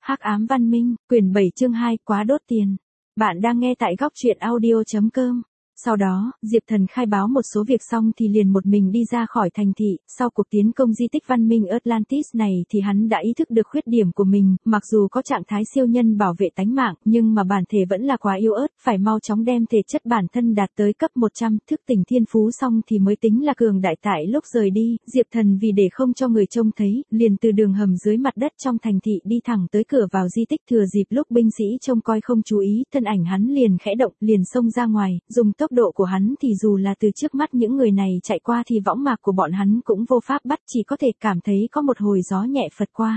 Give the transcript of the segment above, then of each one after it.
Hắc ám văn minh, quyển 7 chương 2, quá đốt tiền. Bạn đang nghe tại góc truyện audio.com. Sau đó, Diệp Thần khai báo một số việc xong thì liền một mình đi ra khỏi thành thị. Sau cuộc tiến công di tích văn minh Atlantis này thì hắn đã ý thức được khuyết điểm của mình, mặc dù có trạng thái siêu nhân bảo vệ tánh mạng, nhưng mà bản thể vẫn là quá yếu ớt, phải mau chóng đem thể chất bản thân đạt tới cấp 100, thức tỉnh thiên phú xong thì mới tính là cường đại. Tại lúc rời đi, Diệp Thần vì để không cho người trông thấy, liền từ đường hầm dưới mặt đất trong thành thị đi thẳng tới cửa vào di tích. Thừa dịp lúc binh sĩ trông coi không chú ý, thân ảnh hắn liền khẽ động, liền xông ra ngoài, dùng tốc độ của hắn thì dù là từ trước mắt những người này chạy qua thì võng mạc của bọn hắn cũng vô pháp bắt, chỉ có thể cảm thấy có một hồi gió nhẹ phật qua.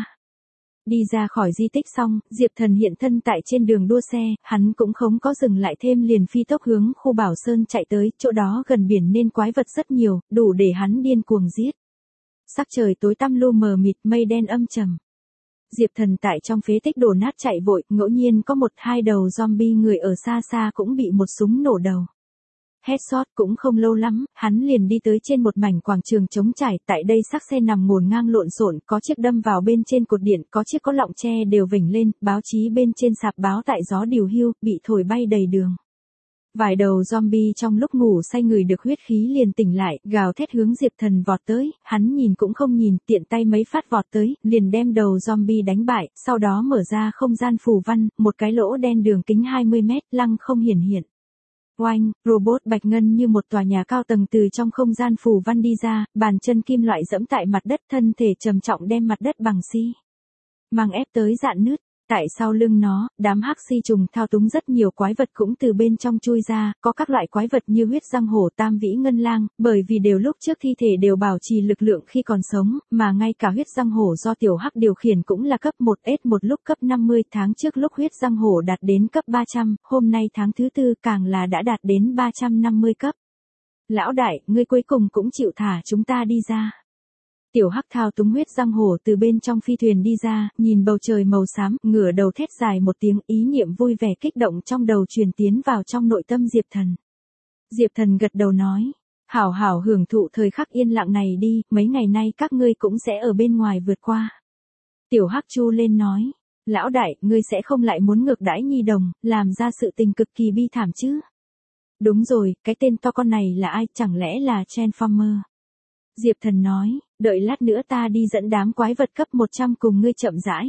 Đi ra khỏi di tích xong, Diệp Thần hiện thân tại trên đường đua xe, hắn cũng không có dừng lại thêm liền phi tốc hướng khu Bảo Sơn chạy tới, chỗ đó gần biển nên quái vật rất nhiều, đủ để hắn điên cuồng giết. Sắc trời tối tăm lu mờ mịt, mây đen âm trầm. Diệp Thần tại trong phế tích đổ nát chạy vội, ngẫu nhiên có một hai đầu zombie người ở xa xa cũng bị một súng nổ đầu. Headshot. Cũng không lâu lắm, hắn liền đi tới trên một mảnh quảng trường trống trải, tại đây xác xe nằm ngổn ngang lộn xộn, có chiếc đâm vào bên trên cột điện, có chiếc có lọng tre đều vểnh lên, báo chí bên trên sạp báo tại gió điều hiu, bị thổi bay đầy đường. Vài đầu zombie trong lúc ngủ say ngửi được huyết khí liền tỉnh lại, gào thét hướng Diệp Thần vọt tới, hắn nhìn cũng không nhìn, tiện tay mấy phát vọt tới, liền đem đầu zombie đánh bại, sau đó mở ra không gian phù văn, một cái lỗ đen đường kính 20 mét, lăng không hiển hiện. Oanh, robot bạch ngân như một tòa nhà cao tầng từ trong không gian phù văn đi ra, bàn chân kim loại dẫm tại mặt đất, thân thể trầm trọng đem mặt đất bằng xi măng ép tới rạn nứt. Tại sau lưng nó, đám hắc xi trùng thao túng rất nhiều quái vật cũng từ bên trong chui ra, có các loại quái vật như huyết răng hổ, tam vĩ ngân lang, bởi vì đều lúc trước thi thể đều bảo trì lực lượng khi còn sống, mà ngay cả huyết răng hổ do tiểu hắc điều khiển cũng là cấp 1S, một lúc cấp 50, tháng trước lúc huyết răng hổ đạt đến cấp 300, hôm nay tháng thứ tư càng là đã đạt đến 350 cấp. Lão đại, ngươi cuối cùng cũng chịu thả chúng ta đi ra. Tiểu hắc thao túng huyết răng hổ từ bên trong phi thuyền đi ra, nhìn bầu trời màu xám, ngửa đầu thét dài một tiếng, ý niệm vui vẻ kích động trong đầu truyền tiến vào trong nội tâm Diệp Thần. Diệp Thần gật đầu nói, hảo hảo hưởng thụ thời khắc yên lặng này đi, mấy ngày nay các ngươi cũng sẽ ở bên ngoài vượt qua. Tiểu hắc chu lên nói, lão đại, ngươi sẽ không lại muốn ngược đãi nhi đồng, làm ra sự tình cực kỳ bi thảm chứ? Đúng rồi, cái tên to con này là ai, chẳng lẽ là Transformer? Diệp Thần nói, đợi lát nữa ta đi dẫn đám quái vật cấp 100 cùng ngươi chậm rãi.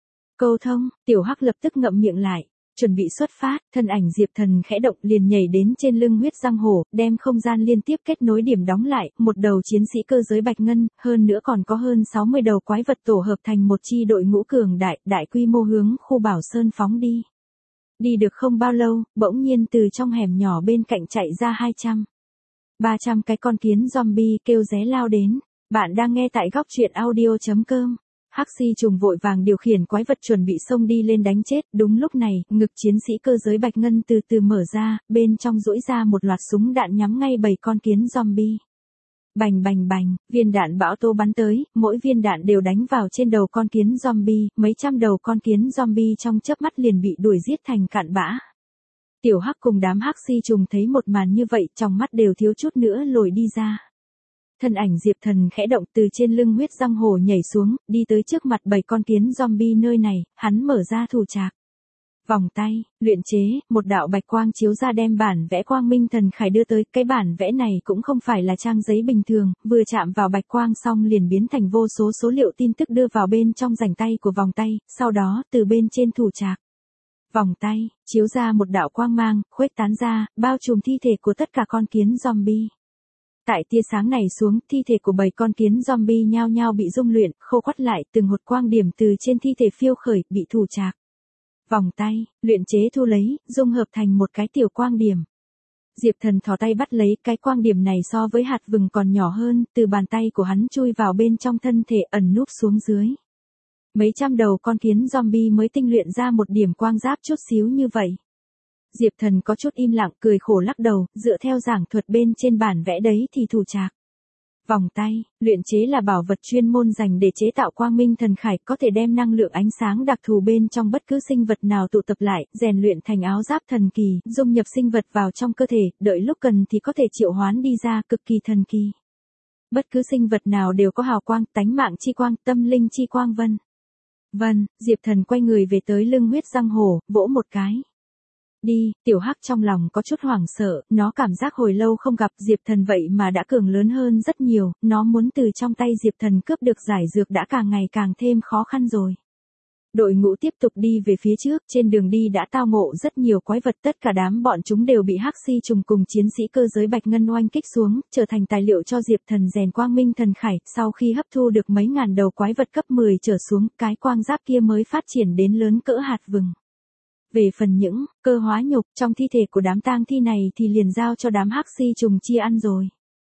Câu thông, tiểu hắc lập tức ngậm miệng lại, chuẩn bị xuất phát, thân ảnh Diệp Thần khẽ động liền nhảy đến trên lưng huyết răng hổ, đem không gian liên tiếp kết nối điểm đóng lại, một đầu chiến sĩ cơ giới bạch ngân, hơn nữa còn có hơn 60 đầu quái vật tổ hợp thành một chi đội ngũ cường đại quy mô hướng khu Bảo Sơn phóng đi. Đi được không bao lâu, bỗng nhiên từ trong hẻm nhỏ bên cạnh chạy ra 300 cái con kiến zombie kêu ré lao đến. Bạn đang nghe tại góc truyện audio.com. Hắc xi trùng vội vàng điều khiển quái vật chuẩn bị xông đi lên đánh chết. Đúng lúc này, ngực chiến sĩ cơ giới bạch ngân từ từ mở ra, bên trong duỗi ra một loạt súng đạn nhắm ngay 7 con kiến zombie. Bành bành bành, viên đạn bão tô bắn tới, mỗi viên đạn đều đánh vào trên đầu con kiến zombie, mấy trăm đầu con kiến zombie trong chớp mắt liền bị đuổi giết thành cạn bã. Tiểu hắc cùng đám hắc xi trùng thấy một màn như vậy, trong mắt đều thiếu chút nữa lồi đi ra. Thân ảnh Diệp Thần khẽ động từ trên lưng huyết răng hổ nhảy xuống, đi tới trước mặt 7 con kiến zombie nơi này, hắn mở ra thủ trạc. Vòng tay, luyện chế, một đạo bạch quang chiếu ra đem bản vẽ Quang Minh Thần Khải đưa tới, cái bản vẽ này cũng không phải là trang giấy bình thường, vừa chạm vào bạch quang xong liền biến thành vô số số liệu tin tức đưa vào bên trong rảnh tay của vòng tay, sau đó từ bên trên thủ trạc. Vòng tay, chiếu ra một đạo quang mang, khuếch tán ra, bao trùm thi thể của tất cả con kiến zombie. Tại tia sáng này xuống, thi thể của 7 con kiến zombie nhao nhao bị dung luyện, khô quắt lại, từng hột quang điểm từ trên thi thể phiêu khởi, bị thủ trạc. Vòng tay, luyện chế thu lấy, dung hợp thành một cái tiểu quang điểm. Diệp Thần thò tay bắt lấy cái quang điểm này so với hạt vừng còn nhỏ hơn, từ bàn tay của hắn chui vào bên trong thân thể ẩn núp xuống dưới. Mấy trăm đầu con kiến zombie mới tinh luyện ra một điểm quang giáp chút xíu như vậy. Diệp Thần có chút im lặng cười khổ lắc đầu, dựa theo giảng thuật bên trên bản vẽ đấy thì thủ trạc. Vòng tay, luyện chế là bảo vật chuyên môn dành để chế tạo Quang Minh Thần Khải, có thể đem năng lượng ánh sáng đặc thù bên trong bất cứ sinh vật nào tụ tập lại, rèn luyện thành áo giáp thần kỳ, dung nhập sinh vật vào trong cơ thể, đợi lúc cần thì có thể triệu hoán đi ra, cực kỳ thần kỳ. Bất cứ sinh vật nào đều có hào quang, tánh mạng chi quang, tâm linh chi quang vân Vâng, Diệp Thần quay người về tới lưng huyết răng hổ, vỗ một cái. Đi, tiểu hắc trong lòng có chút hoảng sợ, nó cảm giác hồi lâu không gặp Diệp Thần vậy mà đã cường lớn hơn rất nhiều, nó muốn từ trong tay Diệp Thần cướp được giải dược đã càng ngày càng thêm khó khăn rồi. Đội ngũ tiếp tục đi về phía trước, trên đường đi đã tao ngộ rất nhiều quái vật, tất cả đám bọn chúng đều bị hắc si trùng cùng chiến sĩ cơ giới bạch ngân oanh kích xuống, trở thành tài liệu cho Diệp Thần rèn quang minh thần khải, sau khi hấp thu được mấy ngàn đầu quái vật cấp 10 trở xuống, cái quang giáp kia mới phát triển đến lớn cỡ hạt vừng. Về phần những cơ hóa nhục trong thi thể của đám tang thi này thì liền giao cho đám hắc si trùng chia ăn rồi.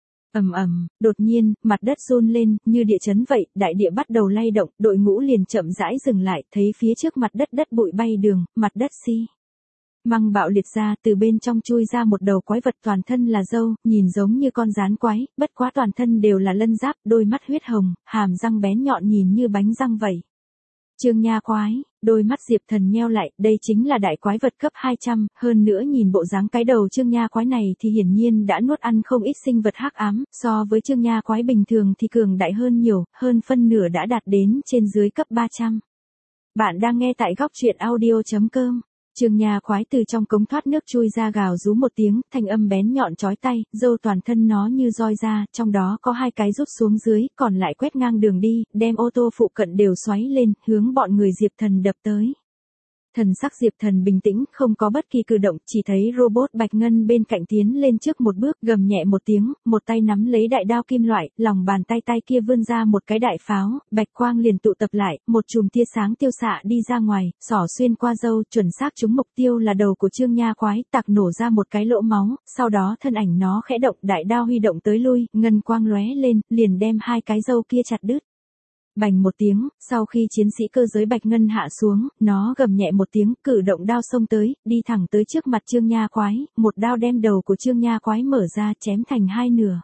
Đột nhiên, mặt đất run lên, như địa chấn vậy, đại địa bắt đầu lay động, đội ngũ liền chậm rãi dừng lại, thấy phía trước mặt đất đất bụi bay đường, mặt đất măng bạo liệt ra, từ bên trong chui ra một đầu quái vật toàn thân là râu, nhìn giống như con gián quái, bất quá toàn thân đều là lân giáp, đôi mắt huyết hồng, hàm răng bén nhọn nhìn như bánh răng vậy. Trương Nha quái, đôi mắt Diệp Thần nheo lại, đây chính là đại quái vật cấp 200, hơn nữa nhìn bộ dáng cái đầu Trương Nha quái này thì hiển nhiên đã nuốt ăn không ít sinh vật hắc ám, so với Trương Nha quái bình thường thì cường đại hơn nhiều, hơn phân nửa đã đạt đến trên dưới cấp 300. Bạn đang nghe tại góc truyện audio.com. Trương Nha quái từ trong cống thoát nước chui ra gào rú một tiếng, thanh âm bén nhọn chói tai, râu toàn thân nó như roi ra, trong đó có 2 cái rút xuống dưới, còn lại quét ngang đường đi, đem ô tô phụ cận đều xoáy lên, hướng bọn người Diệp Thần đập tới. Thần sắc Diệp Thần bình tĩnh, không có bất kỳ cử động, chỉ thấy robot bạch ngân bên cạnh tiến lên trước một bước, gầm nhẹ một tiếng, một tay nắm lấy đại đao kim loại, lòng bàn tay kia vươn ra một cái đại pháo, bạch quang liền tụ tập lại, một chùm tia sáng tiêu xạ đi ra ngoài, xỏ xuyên qua râu, chuẩn xác trúng mục tiêu là đầu của Trương Nha quái, tạc nổ ra một cái lỗ máu, sau đó thân ảnh nó khẽ động, đại đao huy động tới lui, ngân quang lóe lên, liền đem 2 cái râu kia chặt đứt. Bành một tiếng, sau khi chiến sĩ cơ giới bạch ngân hạ xuống, nó gầm nhẹ một tiếng, cử động đao xông tới, đi thẳng tới trước mặt Trương Nha quái, một đao đem đầu của Trương Nha quái mở ra, chém thành 2 nửa.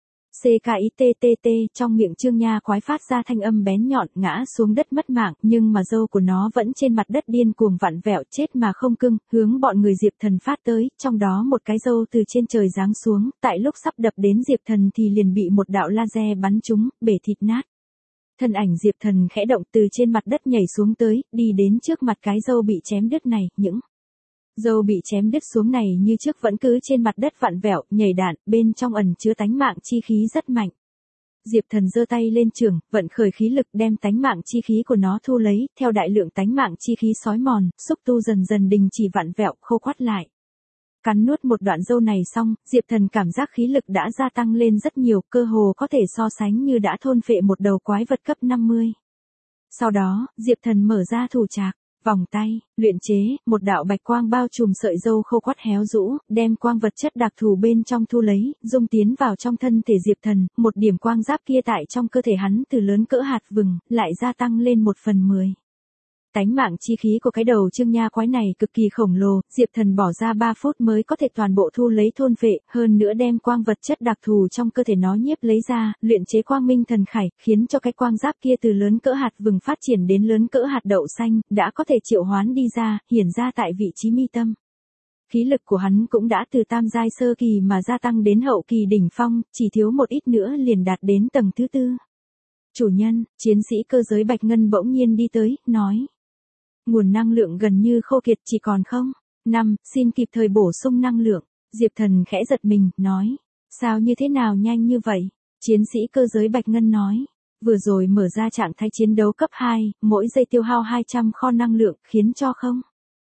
CKITTT, trong miệng Trương Nha quái phát ra thanh âm bén nhọn, ngã xuống đất mất mạng, nhưng mà râu của nó vẫn trên mặt đất điên cuồng vặn vẹo, chết mà không cưng, hướng bọn người Diệp Thần phát tới, trong đó một cái râu từ trên trời giáng xuống, tại lúc sắp đập đến Diệp Thần thì liền bị một đạo laser bắn trúng, bể thịt nát. Thân ảnh Diệp Thần khẽ động từ trên mặt đất nhảy xuống tới, đi đến trước mặt cái râu bị chém đứt này, những râu bị chém đứt xuống này như trước vẫn cứ trên mặt đất vặn vẹo, nhảy đạn, bên trong ẩn chứa tánh mạng chi khí rất mạnh. Diệp Thần giơ tay lên trường, vận khởi khí lực đem tánh mạng chi khí của nó thu lấy, theo đại lượng tánh mạng chi khí xói mòn, xúc tu dần dần đình chỉ vặn vẹo, khô quắt lại. Cắn nuốt một đoạn râu này xong, Diệp Thần cảm giác khí lực đã gia tăng lên rất nhiều, cơ hồ có thể so sánh như đã thôn phệ một đầu quái vật cấp 50. Sau đó, Diệp Thần mở ra thủ trạc, vòng tay, luyện chế, một đạo bạch quang bao trùm sợi râu khô quắt héo rũ, đem quang vật chất đặc thù bên trong thu lấy, dung tiến vào trong thân thể Diệp Thần, một điểm quang giáp kia tại trong cơ thể hắn từ lớn cỡ hạt vừng, lại gia tăng lên 1/10. Tánh mạng chi khí của cái đầu Trương Nha quái này cực kỳ khổng lồ, Diệp Thần bỏ ra 3 phút mới có thể toàn bộ thu lấy thôn phệ, hơn nữa đem quang vật chất đặc thù trong cơ thể nó nhiếp lấy ra, luyện chế quang minh thần khải, khiến cho cái quang giáp kia từ lớn cỡ hạt vừng phát triển đến lớn cỡ hạt đậu xanh, đã có thể triệu hoán đi ra, hiển ra tại vị trí mi tâm. Khí lực của hắn cũng đã từ tam giai sơ kỳ mà gia tăng đến hậu kỳ đỉnh phong, chỉ thiếu một ít nữa liền đạt đến tầng thứ 4. Chủ nhân, chiến sĩ cơ giới bạch ngân bỗng nhiên đi tới, nói. Nguồn năng lượng gần như khô kiệt, chỉ còn không. 5, xin kịp thời bổ sung năng lượng. Diệp Thần khẽ giật mình, nói. Sao như thế nào nhanh như vậy? Chiến sĩ cơ giới bạch ngân nói. Vừa rồi mở ra trạng thái chiến đấu cấp 2, mỗi giây tiêu hao 200 kho năng lượng, khiến cho không.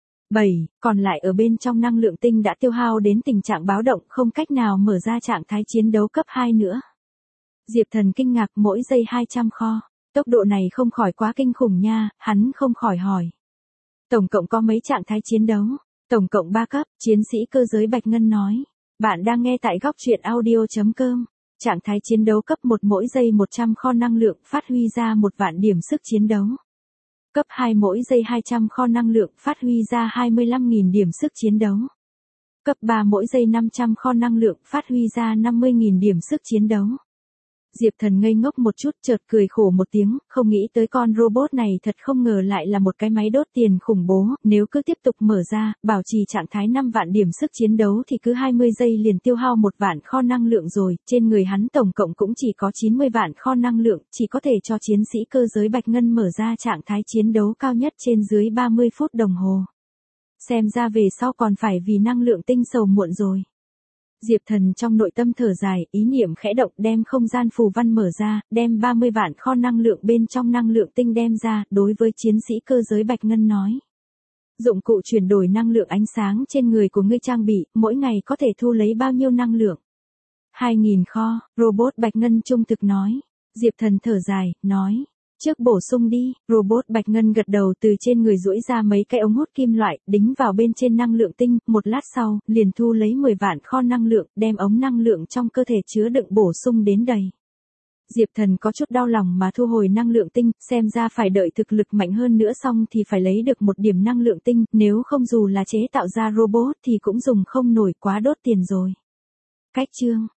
7, còn lại ở bên trong năng lượng tinh đã tiêu hao đến tình trạng báo động, không cách nào mở ra trạng thái chiến đấu cấp 2 nữa. Diệp Thần kinh ngạc, mỗi giây 200 kho. Tốc độ này không khỏi quá kinh khủng nha, hắn không khỏi hỏi. Tổng cộng có mấy trạng thái chiến đấu? Tổng cộng 3 cấp, chiến sĩ cơ giới bạch ngân nói. Bạn đang nghe tại góc truyện audio.com. Trạng thái chiến đấu cấp 1 mỗi giây 100 kho năng lượng, phát huy ra 1.000.000 điểm sức chiến đấu. Cấp 2 mỗi giây 200 kho năng lượng, phát huy ra 25.000 điểm sức chiến đấu. Cấp 3 mỗi giây 500 kho năng lượng, phát huy ra 50.000 điểm sức chiến đấu. Diệp Thần ngây ngốc một chút, chợt cười khổ một tiếng, không nghĩ tới con robot này thật không ngờ lại là một cái máy đốt tiền khủng bố, nếu cứ tiếp tục mở ra, bảo trì trạng thái 5 vạn điểm sức chiến đấu thì cứ 20 giây liền tiêu hao 1 vạn kho năng lượng rồi, trên người hắn tổng cộng cũng chỉ có 90 vạn kho năng lượng, chỉ có thể cho chiến sĩ cơ giới Bạch Ngân mở ra trạng thái chiến đấu cao nhất trên dưới 30 phút đồng hồ. Xem ra về sau còn phải vì năng lượng tinh sầu muộn rồi. Diệp Thần trong nội tâm thở dài, ý niệm khẽ động đem không gian phù văn mở ra, đem 30 vạn kho năng lượng bên trong năng lượng tinh đem ra, đối với chiến sĩ cơ giới Bạch Ngân nói. Dụng cụ chuyển đổi năng lượng ánh sáng trên người của ngươi trang bị, mỗi ngày có thể thu lấy bao nhiêu năng lượng? 2.000 kho, robot Bạch Ngân trung thực nói. Diệp Thần thở dài, nói. Trước bổ sung đi, robot Bạch Ngân gật đầu từ trên người duỗi ra mấy cái ống hút kim loại, đính vào bên trên năng lượng tinh, một lát sau, liền thu lấy 10 vạn kho năng lượng, đem ống năng lượng trong cơ thể chứa đựng bổ sung đến đầy. Diệp Thần có chút đau lòng mà thu hồi năng lượng tinh, xem ra phải đợi thực lực mạnh hơn nữa xong thì phải lấy được một điểm năng lượng tinh, nếu không dù là chế tạo ra robot thì cũng dùng không nổi, quá đốt tiền rồi. Cách chương